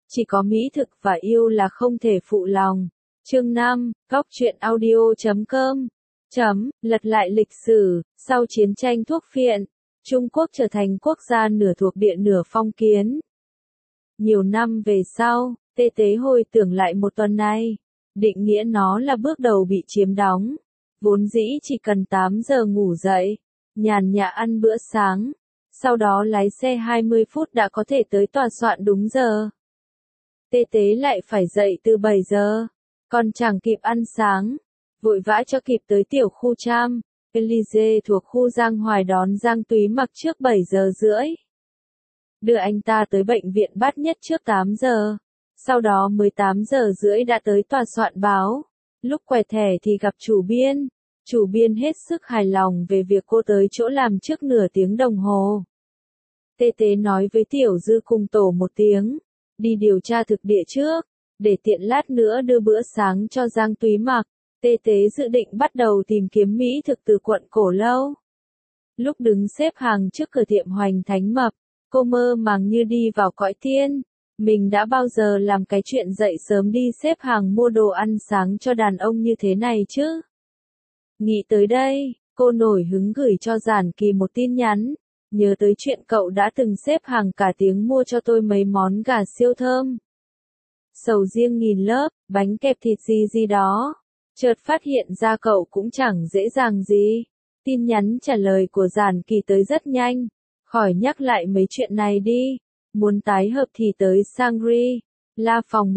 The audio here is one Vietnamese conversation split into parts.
Chỉ có mỹ thực và yêu là không thể phụ lòng. Chương 5, goctruyện.audio.com. Lật lại lịch sử, sau chiến tranh thuốc phiện, Trung Quốc trở thành quốc gia nửa thuộc địa nửa phong kiến. Nhiều năm về sau, Tê Tế hồi tưởng lại một tuần này, định nghĩa nó là bước đầu bị chiếm đóng. Vốn dĩ chỉ cần 8 giờ ngủ dậy, nhàn nhã ăn bữa sáng, sau đó lái xe 20 phút đã có thể tới tòa soạn đúng giờ. Tê Tế lại phải dậy từ 7 giờ, còn chẳng kịp ăn sáng, vội vã cho kịp tới tiểu khu Tram, Élysée thuộc khu Giang Hoài đón Giang Túy Mặc trước 7 giờ rưỡi. Đưa anh ta tới bệnh viện Bát Nhất trước 8 giờ, sau đó 18 giờ rưỡi đã tới tòa soạn báo. Lúc quẹt thẻ thì gặp chủ biên hết sức hài lòng về việc cô tới chỗ làm trước nửa tiếng đồng hồ. Tê Tế nói với Tiểu Dư cùng tổ một tiếng, đi điều tra thực địa trước, để tiện lát nữa đưa bữa sáng cho Giang Túy Mặc. Tê Tế dự định bắt đầu tìm kiếm mỹ thực từ quận Cổ Lâu. Lúc đứng xếp hàng trước cửa tiệm Hoành Thánh Mập, cô mơ màng như đi vào cõi tiên. Mình đã bao giờ làm cái chuyện dậy sớm đi xếp hàng mua đồ ăn sáng cho đàn ông như thế này chứ? Nghĩ tới đây, cô nổi hứng gửi cho Giản Kỳ một tin nhắn. Nhớ tới chuyện cậu đã từng xếp hàng cả tiếng mua cho tôi mấy món gà siêu thơm. Sầu riêng nghìn lớp, bánh kẹp thịt gì đó. Chợt phát hiện ra cậu cũng chẳng dễ dàng gì. Tin nhắn trả lời của Giản Kỳ tới rất nhanh. Khỏi nhắc lại mấy chuyện này đi. Muốn tái hợp thì tới Shangri-La phòng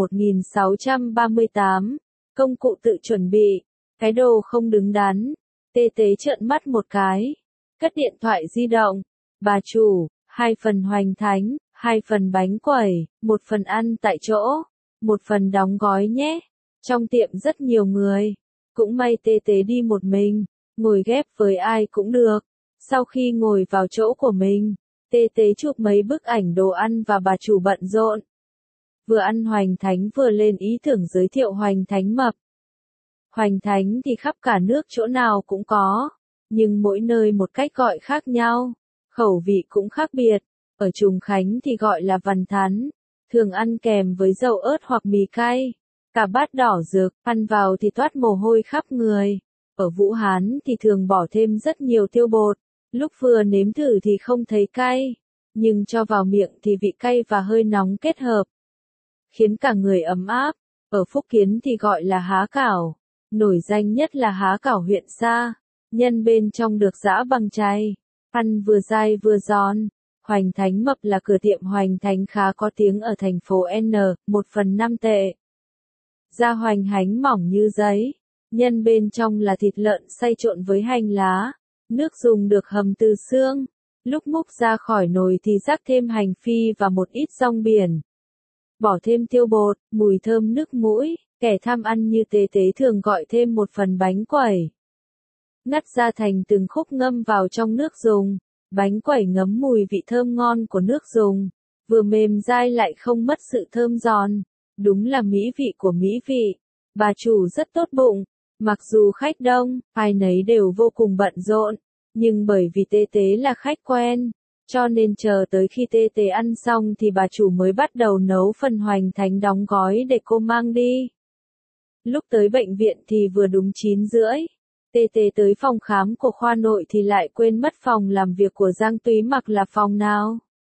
1638. Công cụ tự chuẩn bị. Cái đồ không đứng đắn. Tê Tế trợn mắt một cái. Cất điện thoại di động. Bà chủ, 2 phần hoành thánh, 2 phần bánh quẩy, 1 phần ăn tại chỗ, 1 phần đóng gói nhé. Trong tiệm rất nhiều người. Cũng may Tê Tế đi một mình, ngồi ghép với ai cũng được. Sau khi ngồi vào chỗ của mình, Tê Tế chụp mấy bức ảnh đồ ăn và bà chủ bận rộn. Vừa ăn hoành thánh vừa lên ý tưởng giới thiệu Hoành Thánh Mập. Hoành thánh thì khắp cả nước chỗ nào cũng có, nhưng mỗi nơi một cách gọi khác nhau, khẩu vị cũng khác biệt. Ở Trùng Khánh thì gọi là vằn thắn, thường ăn kèm với dầu ớt hoặc mì cay. Cả bát đỏ rực, ăn vào thì toát mồ hôi khắp người. Ở Vũ Hán thì thường bỏ thêm rất nhiều tiêu bột, lúc vừa nếm thử thì không thấy cay, nhưng cho vào miệng thì vị cay và hơi nóng kết hợp, khiến cả người ấm áp. Ở Phúc Kiến thì gọi là há cảo, nổi danh nhất là há cảo huyện Sa, nhân bên trong được giã bằng chay, ăn vừa dai vừa giòn. Hoành Thánh Mập là cửa tiệm hoành thánh khá có tiếng ở thành phố N, 1 phần 5 tệ. Da hoành thánh mỏng như giấy, nhân bên trong là thịt lợn xay trộn với hành lá, nước dùng được hầm từ xương. Lúc múc ra khỏi nồi thì rắc thêm hành phi và một ít rong biển. Bỏ thêm tiêu bột, mùi thơm nước mũi, kẻ tham ăn như Tê Tế thường gọi thêm 1 phần bánh quẩy. Ngắt ra thành từng khúc ngâm vào trong nước dùng. Bánh quẩy ngấm mùi vị thơm ngon của nước dùng, vừa mềm dai lại không mất sự thơm giòn. Đúng là mỹ vị của mỹ vị. Bà chủ rất tốt bụng, mặc dù khách đông, ai nấy đều vô cùng bận rộn, nhưng bởi vì Tê Tế là khách quen, cho nên chờ tới khi Tê Tế ăn xong thì bà chủ mới bắt đầu nấu phần hoành thánh đóng gói để cô mang đi. Lúc tới bệnh viện thì vừa đúng 9 rưỡi. Tê Tế tới phòng khám của khoa nội thì lại quên mất phòng làm việc của Giang Túy Mặc là phòng nào.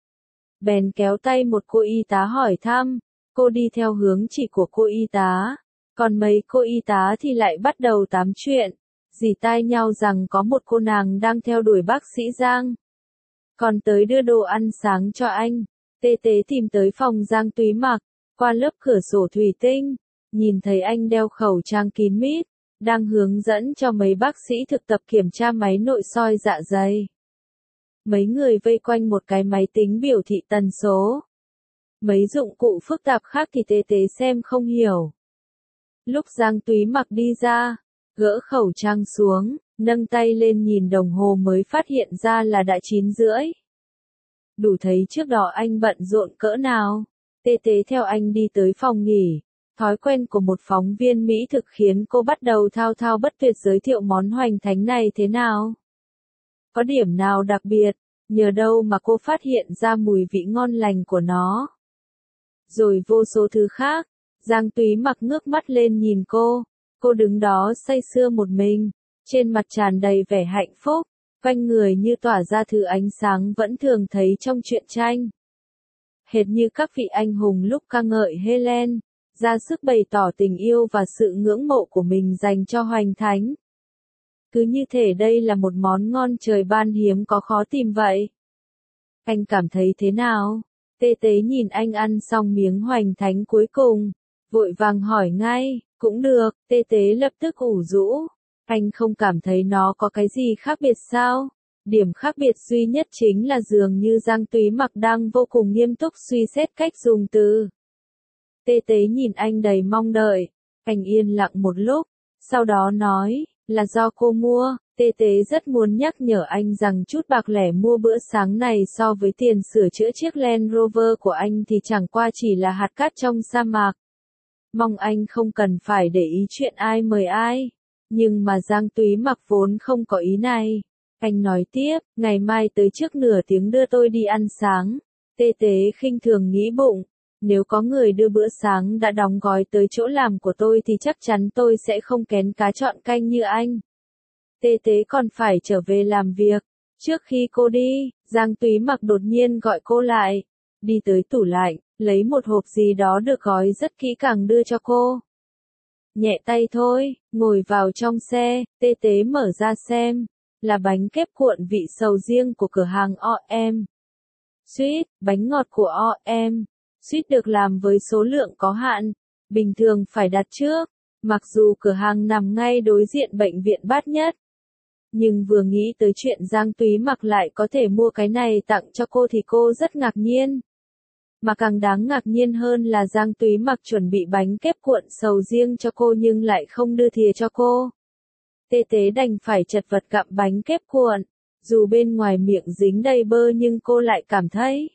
Bèn kéo tay một cô y tá hỏi thăm, cô đi theo hướng chỉ của cô y tá, còn mấy cô y tá thì lại bắt đầu tám chuyện, rỉ tai nhau rằng có một cô nàng đang theo đuổi bác sĩ Giang. Còn tới đưa đồ ăn sáng cho anh. Tê Tế tìm tới phòng Giang Túy Mặc, qua lớp cửa sổ thủy tinh, nhìn thấy anh đeo khẩu trang kín mít, đang hướng dẫn cho mấy bác sĩ thực tập kiểm tra máy nội soi dạ dày. Mấy người vây quanh một cái máy tính biểu thị tần số. Mấy dụng cụ phức tạp khác thì Tê Tế xem không hiểu. Lúc Giang Túy Mặc đi ra, gỡ khẩu trang xuống, nâng tay lên nhìn đồng hồ mới phát hiện ra là đã 9 rưỡi. Đủ thấy trước đó anh bận rộn cỡ nào. Tê Tế theo anh đi tới phòng nghỉ. Thói quen của một phóng viên mỹ thực khiến cô bắt đầu thao thao bất tuyệt giới thiệu món hoành thánh này thế nào. Có điểm nào đặc biệt, nhờ đâu mà cô phát hiện ra mùi vị ngon lành của nó. rồi vô số thứ khác. Giang Túy Mặc ngước mắt lên nhìn cô đứng đó say sưa một mình, trên mặt tràn đầy vẻ hạnh phúc, quanh người như tỏa ra thứ ánh sáng vẫn thường thấy trong truyện tranh. Hệt như các vị anh hùng lúc ca ngợi Helen, ra sức bày tỏ tình yêu và sự ngưỡng mộ của mình dành cho Hoành Thánh. Cứ như thể đây là một món ngon trời ban hiếm có khó tìm vậy. Anh cảm thấy thế nào? Tê Tế nhìn anh ăn xong miếng Hoành Thánh cuối cùng, vội vàng hỏi ngay, cũng được. Tê Tế lập tức ủ rũ. Anh không cảm thấy nó có cái gì khác biệt sao? Điểm khác biệt duy nhất chính là dường như Giang Túy Mặc đang vô cùng nghiêm túc suy xét cách dùng từ. Tê Tế nhìn anh đầy mong đợi. Anh yên lặng một lúc, sau đó nói, là do cô mua. Tê Tế rất muốn nhắc nhở anh rằng chút bạc lẻ mua bữa sáng này so với tiền sửa chữa chiếc Land Rover của anh thì chẳng qua chỉ là hạt cát trong sa mạc. Mong anh không cần phải để ý chuyện ai mời ai. Nhưng mà Giang Túy Mặc vốn không có ý này. Anh nói tiếp, ngày mai tới trước nửa tiếng đưa tôi đi ăn sáng. Tê Tế khinh thường nghĩ bụng, nếu có người đưa bữa sáng đã đóng gói tới chỗ làm của tôi thì chắc chắn tôi sẽ không kén cá chọn canh như anh. Tê Tế còn phải trở về làm việc. Trước khi cô đi, Giang Túy Mặc đột nhiên gọi cô lại. Đi tới tủ lạnh, lấy một hộp gì đó được gói rất kỹ càng đưa cho cô. Nhẹ tay thôi, ngồi vào trong xe, Tê Tế mở ra xem. Là bánh kép cuộn vị sầu riêng của cửa hàng O.M. Sweet, bánh ngọt của O.M. Sweet được làm với số lượng có hạn, bình thường phải đặt trước, mặc dù cửa hàng nằm ngay đối diện bệnh viện Bát Nhất. Nhưng vừa nghĩ tới chuyện Giang Túy Mặc lại có thể mua cái này tặng cho cô thì cô rất ngạc nhiên. Mà càng đáng ngạc nhiên hơn là Giang Túy Mặc chuẩn bị bánh kép cuộn sầu riêng cho cô nhưng lại không đưa thìa cho cô. Tê Tế đành phải chật vật gặm bánh kép cuộn, dù bên ngoài miệng dính đầy bơ nhưng cô lại cảm thấy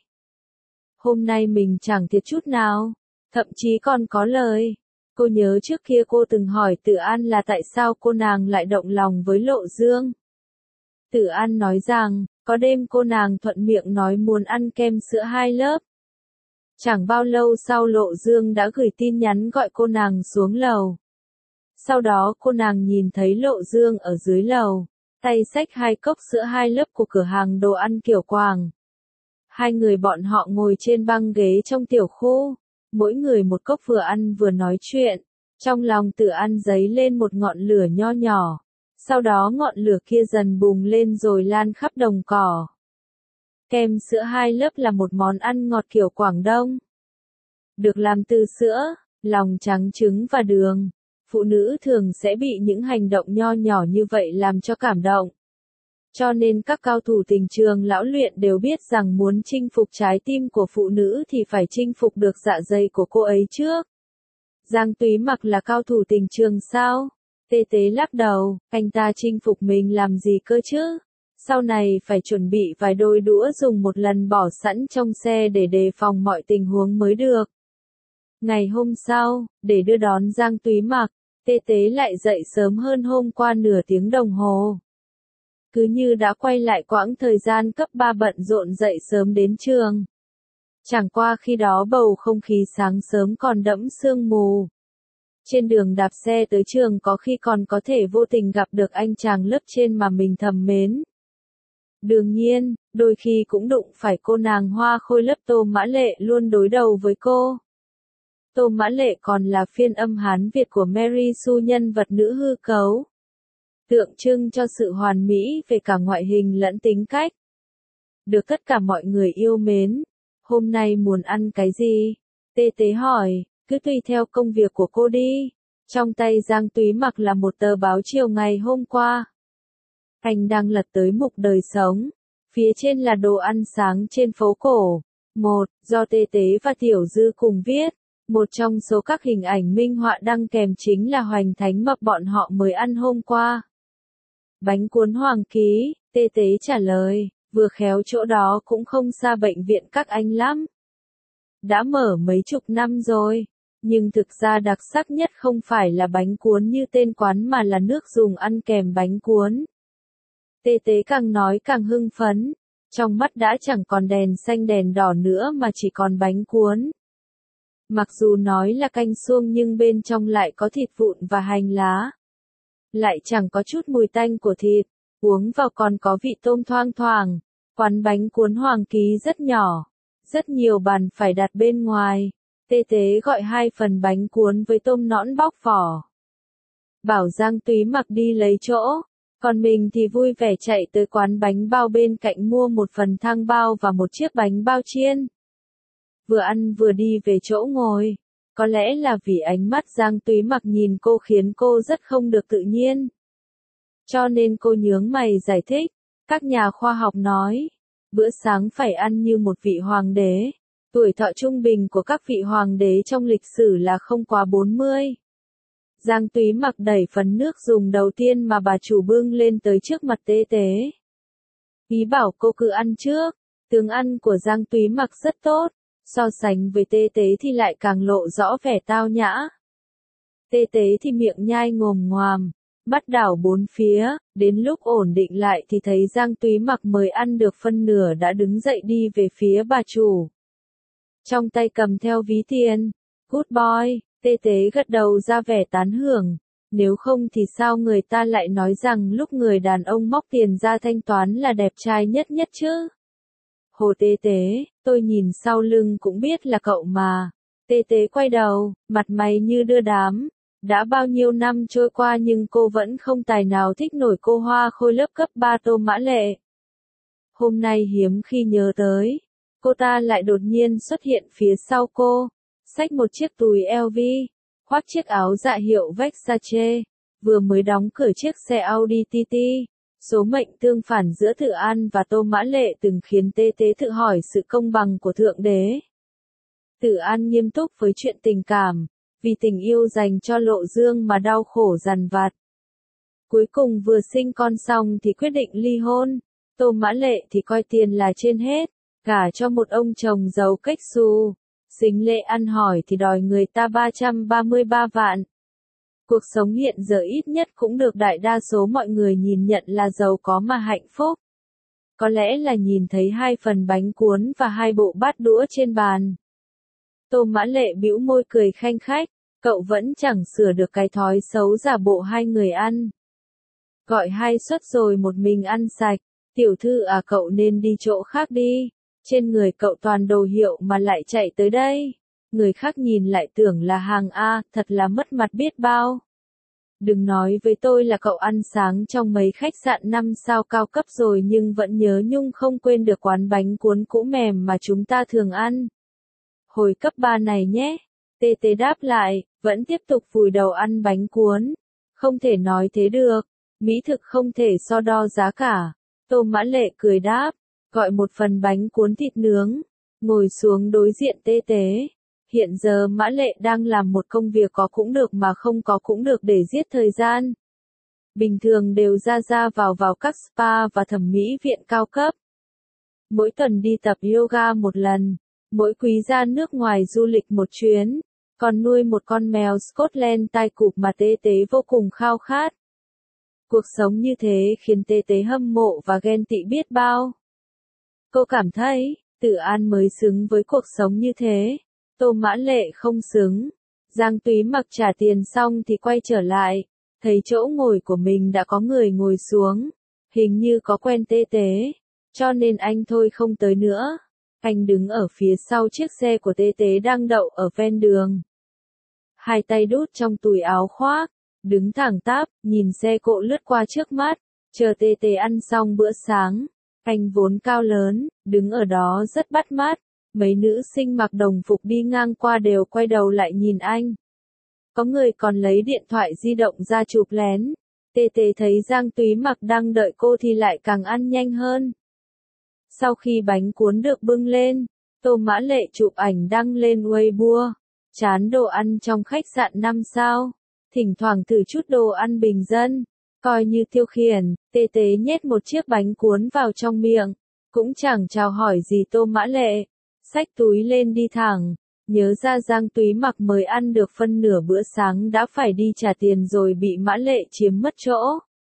hôm nay mình chẳng thiệt chút nào, thậm chí còn có lời. Cô nhớ trước kia cô từng hỏi Tử An là tại sao cô nàng lại động lòng với Lộ Dương. Tử An nói rằng, có đêm cô nàng thuận miệng nói muốn ăn kem sữa 2 lớp. Chẳng bao lâu sau Lộ Dương đã gửi tin nhắn gọi cô nàng xuống lầu. Sau đó cô nàng nhìn thấy Lộ Dương ở dưới lầu, tay xách 2 cốc sữa 2 lớp của cửa hàng đồ ăn Kiểu Quàng. Hai người bọn họ ngồi trên băng ghế trong tiểu khu, mỗi người một cốc vừa ăn vừa nói chuyện. Trong lòng Tử An dấy lên một ngọn lửa nho nhỏ, sau đó ngọn lửa kia dần bùng lên rồi lan khắp đồng cỏ. Kem sữa 2 lớp là một món ăn ngọt kiểu Quảng Đông. Được làm từ sữa, lòng trắng trứng và đường. Phụ nữ thường sẽ bị những hành động nho nhỏ như vậy làm cho cảm động. Cho nên các cao thủ tình trường lão luyện đều biết rằng muốn chinh phục trái tim của phụ nữ thì phải chinh phục được dạ dày của cô ấy trước. Giang Túy Mặc là cao thủ tình trường sao? Tê Tế lắc đầu, anh ta chinh phục mình làm gì cơ chứ? Sau này phải chuẩn bị vài đôi đũa dùng một lần bỏ sẵn trong xe để đề phòng mọi tình huống mới được. Ngày hôm sau, để đưa đón Giang Túy Mặc, Tê Tế lại dậy sớm hơn hôm qua nửa tiếng đồng hồ. Cứ như đã quay lại quãng thời gian cấp 3 bận rộn dậy sớm đến trường. Chẳng qua khi đó bầu không khí sáng sớm còn đẫm sương mù. Trên đường đạp xe tới trường có khi còn có thể vô tình gặp được anh chàng lớp trên mà mình thầm mến. Đương nhiên, đôi khi cũng đụng phải cô nàng hoa khôi lớp Tô Mã Lệ luôn đối đầu với cô. Tô Mã Lệ còn là phiên âm Hán Việt của Mary Sue, nhân vật nữ hư cấu. Tượng trưng cho sự hoàn mỹ về cả ngoại hình lẫn tính cách. Được tất cả mọi người yêu mến. Hôm nay muốn ăn cái gì? Tê Tế hỏi, cứ tùy theo công việc của cô đi. Trong tay Giang Túy Mặc là một tờ báo chiều ngày hôm qua. Anh đang lật tới mục đời sống. Phía trên là đồ ăn sáng trên phố cổ. Do Tê Tế và Tiểu Dư cùng viết. Một trong số các hình ảnh minh họa đăng kèm chính là Hoành Thánh mập bọn họ mới ăn hôm qua. Bánh cuốn Hoàng Ký, Tê Tế trả lời, vừa khéo chỗ đó cũng không xa bệnh viện các anh lắm. Đã mở mấy chục năm rồi, nhưng thực ra đặc sắc nhất không phải là bánh cuốn như tên quán mà là nước dùng ăn kèm bánh cuốn. Tê Tế càng nói càng hưng phấn, trong mắt đã chẳng còn đèn xanh đèn đỏ nữa mà chỉ còn bánh cuốn. Mặc dù nói là canh suông nhưng bên trong lại có thịt vụn và hành lá. Lại chẳng có chút mùi tanh của thịt, uống vào còn có vị tôm thoang thoảng. Quán bánh cuốn Hoàng Ký rất nhỏ, rất nhiều bàn phải đặt bên ngoài. Tê Tế gọi 2 phần bánh cuốn với tôm nõn bóc vỏ. Bảo Giang Túy Mặc đi lấy chỗ, còn mình thì vui vẻ chạy tới quán bánh bao bên cạnh mua một phần thang bao và một chiếc bánh bao chiên. Vừa ăn vừa đi về chỗ ngồi. Có lẽ là vì ánh mắt Giang Túy Mặc nhìn cô khiến cô rất không được tự nhiên. Cho nên cô nhướng mày giải thích. Các nhà khoa học nói, bữa sáng phải ăn như một vị hoàng đế. Tuổi thọ trung bình của các vị hoàng đế trong lịch sử là không quá 40. Giang Túy Mặc đẩy phần nước dùng đầu tiên mà bà chủ bưng lên tới trước mặt Tê Tế. Ý bảo cô cứ ăn trước. Tướng ăn của Giang Túy Mặc rất tốt. So sánh với Tê Tế thì lại càng lộ rõ vẻ tao nhã. Tê Tế thì miệng nhai ngồm ngoàm, mắt đảo bốn phía, đến lúc ổn định lại thì thấy Giang Túy Mặc mới ăn được phân nửa đã đứng dậy đi về phía bà chủ. Trong tay cầm theo ví tiền. Good boy, Tê Tế gật đầu ra vẻ tán hưởng. Nếu không thì sao người ta lại nói rằng lúc người đàn ông móc tiền ra thanh toán là đẹp trai nhất nhất chứ? Hồ Tê Tế, tôi nhìn sau lưng cũng biết là cậu mà. Tê Tế quay đầu, mặt mày như đưa đám. Đã bao nhiêu năm trôi qua nhưng cô vẫn không tài nào thích nổi cô hoa khôi lớp cấp 3 Tô Mã Lệ. Hôm nay hiếm khi nhớ tới, cô ta lại đột nhiên xuất hiện phía sau cô, xách một chiếc túi LV, khoác chiếc áo dạ hiệu Versace, vừa mới đóng cửa chiếc xe Audi TT. Số mệnh tương phản giữa Tự An và Tô Mã Lệ từng khiến Tê Tế tự hỏi sự công bằng của Thượng Đế. Tự An nghiêm túc với chuyện tình cảm, vì tình yêu dành cho Lộ Dương mà đau khổ dằn vặt. Cuối cùng vừa sinh con xong thì quyết định ly hôn. Tô Mã Lệ thì coi tiền là trên hết, gả cho một ông chồng giàu cách xù. Dính lệ ăn hỏi thì đòi người ta 333 vạn. Cuộc sống hiện giờ ít nhất cũng được đại đa số mọi người nhìn nhận là giàu có mà hạnh phúc. Có lẽ là nhìn thấy 2 phần bánh cuốn và 2 bộ bát đũa trên bàn. Tô Mã Lệ bĩu môi cười khanh khách, cậu vẫn chẳng sửa được cái thói xấu giả bộ hai người ăn. Gọi 2 suất rồi một mình ăn sạch, tiểu thư à cậu nên đi chỗ khác đi, trên người cậu toàn đồ hiệu mà lại chạy tới đây. Người khác nhìn lại tưởng là hàng A, thật là mất mặt biết bao. Đừng nói với tôi là cậu ăn sáng trong mấy khách sạn 5 sao cao cấp rồi nhưng vẫn nhớ nhung không quên được quán bánh cuốn cũ mềm mà chúng ta thường ăn. Hồi cấp 3 này nhé. Tê Tê đáp lại, vẫn tiếp tục vùi đầu ăn bánh cuốn. Không thể nói thế được. Mỹ thực không thể so đo giá cả. Tô Mã Lệ cười đáp, gọi một phần bánh cuốn thịt nướng. Ngồi xuống đối diện Tê Tế. Hiện giờ Mã Lệ đang làm một công việc có cũng được mà không có cũng được để giết thời gian. Bình thường đều ra vào các spa và thẩm mỹ viện cao cấp. Mỗi tuần đi tập yoga một lần. Mỗi quý ra nước ngoài du lịch một chuyến. Còn nuôi một con mèo Scotland tai cụp mà Tê Tế vô cùng khao khát. Cuộc sống như thế khiến Tê Tế hâm mộ và ghen tị biết bao. Cô cảm thấy, Tự An mới xứng với cuộc sống như thế. Tô Mã Lệ không xứng. Giang Túy Mặc trả tiền xong thì quay trở lại. Thấy chỗ ngồi của mình đã có người ngồi xuống. Hình như có quen Tê Tế. Cho nên anh thôi không tới nữa. Anh đứng ở phía sau chiếc xe của Tê Tế đang đậu ở ven đường. Hai tay đút trong túi áo khoác. Đứng thẳng tắp, nhìn xe cộ lướt qua trước mắt. Chờ Tê Tế ăn xong bữa sáng. Anh vốn cao lớn, đứng ở đó rất bắt mắt. Mấy nữ sinh mặc đồng phục đi ngang qua đều quay đầu lại nhìn anh. Có người còn lấy điện thoại di động ra chụp lén. Tê Tế thấy Giang Túy Mặc đang đợi cô thì lại càng ăn nhanh hơn. Sau khi bánh cuốn được bưng lên, Tô Mã Lệ chụp ảnh đăng lên Weibo. Chán đồ ăn trong khách sạn 5 sao. Thỉnh thoảng thử chút đồ ăn bình dân. Coi như tiêu khiển, Tê Tế nhét một chiếc bánh cuốn vào trong miệng. Cũng chẳng chào hỏi gì Tô Mã Lệ. Xách túi lên đi thẳng. Nhớ ra Giang Túy Mặc mới ăn được phân nửa bữa sáng đã phải đi trả tiền rồi bị Mã Lệ chiếm mất chỗ.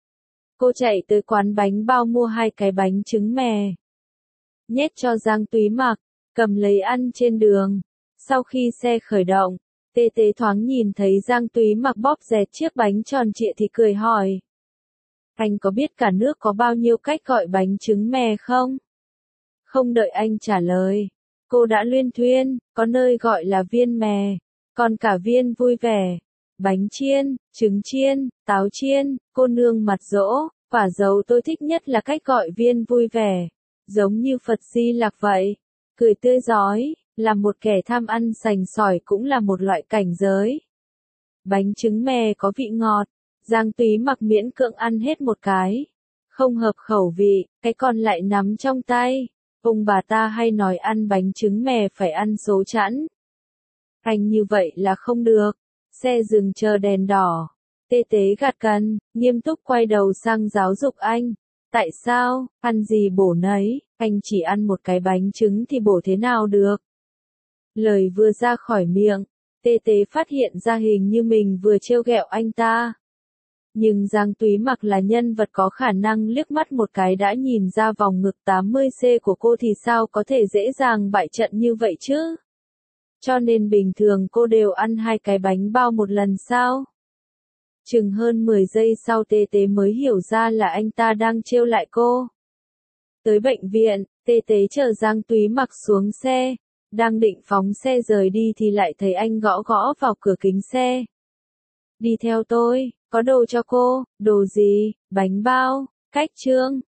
Cô chạy tới quán bánh bao mua 2 cái bánh trứng mè. Nhét cho Giang Túy Mặc, cầm lấy ăn trên đường. Sau khi xe khởi động, Tê Tê thoáng nhìn thấy Giang Túy Mặc bóp dẹt chiếc bánh tròn trịa thì cười hỏi. Anh có biết cả nước có bao nhiêu cách gọi bánh trứng mè không? Không đợi anh trả lời, cô đã luyên thuyên, có nơi gọi là viên mè, còn cả viên vui vẻ, bánh chiên, trứng chiên, táo chiên, cô nương mặt dỗ, quả dầu tôi thích nhất là cách gọi viên vui vẻ, giống như Phật Di Lặc vậy, cười tươi rói, là một kẻ tham ăn sành sỏi cũng là một loại cảnh giới. Bánh trứng mè có vị ngọt, Giang Túy Mặc miễn cưỡng ăn hết một cái, không hợp khẩu vị, cái còn lại nắm trong tay. Ông bà ta hay nói ăn bánh trứng mè phải ăn số chẵn. Anh như vậy là không được. Xe dừng chờ đèn đỏ. Tê Tế gạt cần, nghiêm túc quay đầu sang giáo dục anh. Tại sao, ăn gì bổ nấy, anh chỉ ăn một cái bánh trứng thì bổ thế nào được? Lời vừa ra khỏi miệng, Tê Tế phát hiện ra hình như mình vừa trêu ghẹo anh ta. Nhưng Giang Túy Mặc là nhân vật có khả năng liếc mắt một cái đã nhìn ra vòng ngực 80C của cô thì sao có thể dễ dàng bại trận như vậy chứ? Cho nên bình thường cô đều ăn 2 cái bánh bao một lần sao? Chừng hơn 10 giây sau Tê Tế mới hiểu ra là anh ta đang trêu lại cô. Tới bệnh viện, Tê Tế chờ Giang Túy Mặc xuống xe, đang định phóng xe rời đi thì lại thấy anh gõ gõ vào cửa kính xe. Đi theo tôi, có đồ cho cô, đồ gì, bánh bao, cách trương,